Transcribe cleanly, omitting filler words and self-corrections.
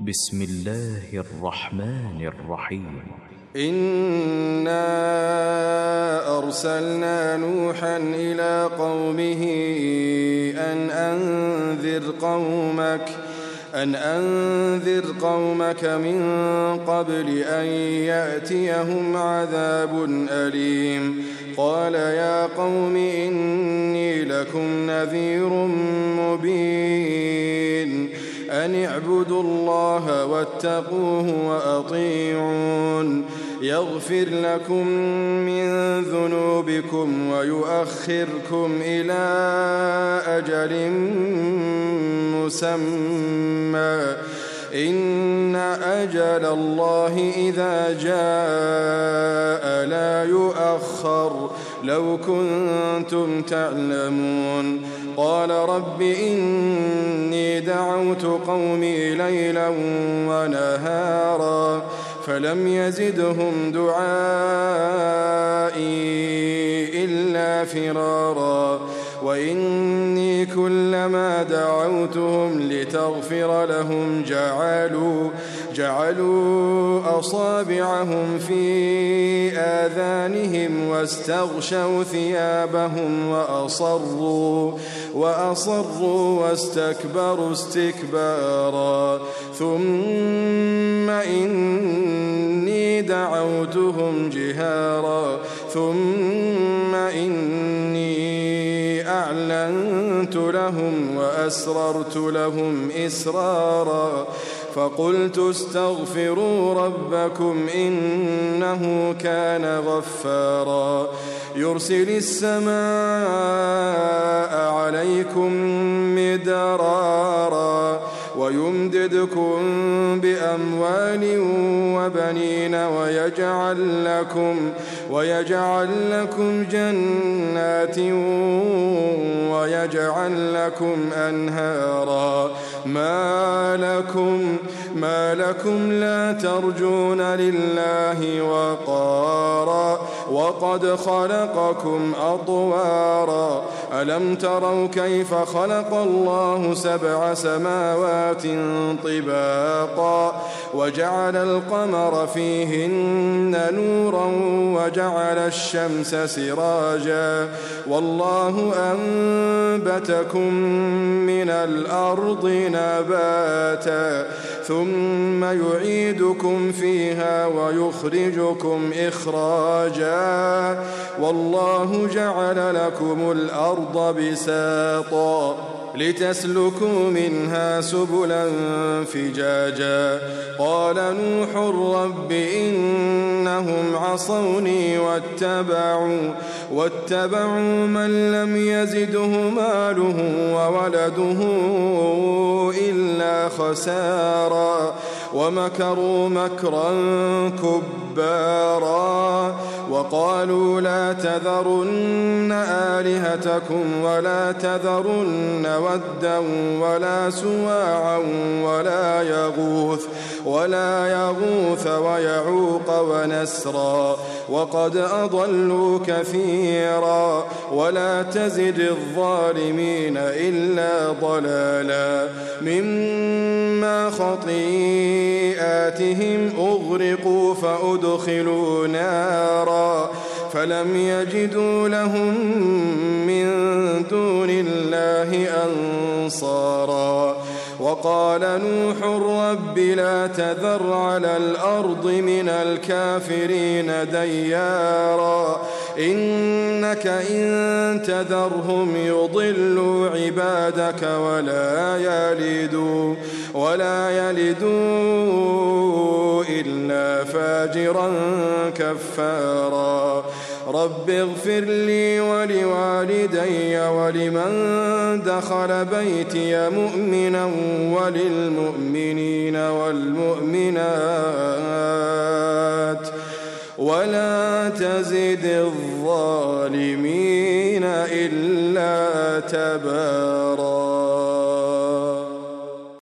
بسم الله الرحمن الرحيم. إنا أرسلنا نوحا إلى قومه أن أنذر قومك من قبل أن يأتيهم عذاب أليم. قال يا قوم إني لكم نذير مبين أن اعبدوا الله واتقوه وأطيعون يغفر لكم من ذنوبكم ويؤخركم إلى أجل مسمى إن أجل الله إذا جاء لا يؤخر لو كنتم تعلمون. قال رب إني دعوت قومي ليلا ونهارا فلم يزدهم دعائي إلا فرارا وإني كلما دعوتهم لتغفر لهم جعلوا أصابعهم في آذانهم واستغشوا ثيابهم وأصروا واستكبروا استكبارا ثم إني دعوتهم جهارا ثم إني أعلنت لهم وأسررت لهم إسرارا فقلت استغفروا ربكم إنه كان غفارا يرسل السماء عليكم مدرارا ويمددكم بأموال وبنين ويجعل لكم جنات ويجعل لكم أنهارا ما لكم لا ترجون لله وقارا وقد خلقكم أطوارا ألم تروا كيف خلق الله 7 سماوات طباقا وجعل القمر فيهن نورا وجعل الشمس سراجا والله أنبتكم من الأرض نباتا ثم يعيدكم فيها ويخرجكم إخراجا والله جعل لكم الأرض بساطا لتسلكوا منها سبلا فجاجا قال نوح رب إنهم عصوني واتبعوا من لم يزده ماله وولده إلا خسارا ومكروا مكرا كبارا وقالوا لا تذرن آلهتكم ولا تذرن ودا ولا سواعا ولا يغوث ويعوق ونسرا وقد أضلوا كثيرا ولا تزد الظالمين إلا ضلالا مما خطيئاتهم أغرقوا فأدخلوا نارا فلم يجدوا لهم من دون الله أنصارا وقال نوح رب لا تذر على الأرض من الكافرين ديارا إنك إن تذرهم يضلوا عبادك ولا يلدوا إلا فاجرا كفارا رب اغفر لي ولوالدي ولمن دخل بيتي مؤمنا وللمؤمنين والمؤمنات ولا تزد الظالمين إلا تبارا.